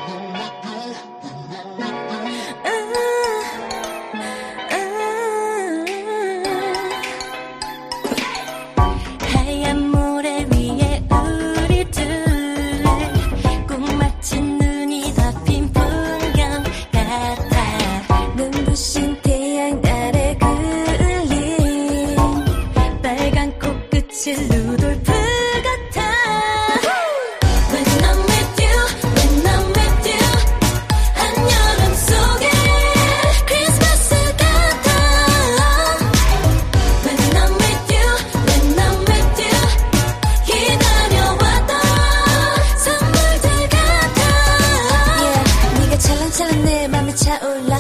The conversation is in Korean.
하얀 모래 위에 우리 둘 꿈마치 눈이 덮인 풍경 같아. 눈부신 태양 아래 그을린 빨간 코끝의 루돌프 같아. When I'm with you, when I'm with you, 한여름 속에 크리스마스 같아. When I'm with you, when I'm with you, 기다려왔던 선물들 같아. Yeah, 네가 찰랑찰랑 내 맘에 차올라.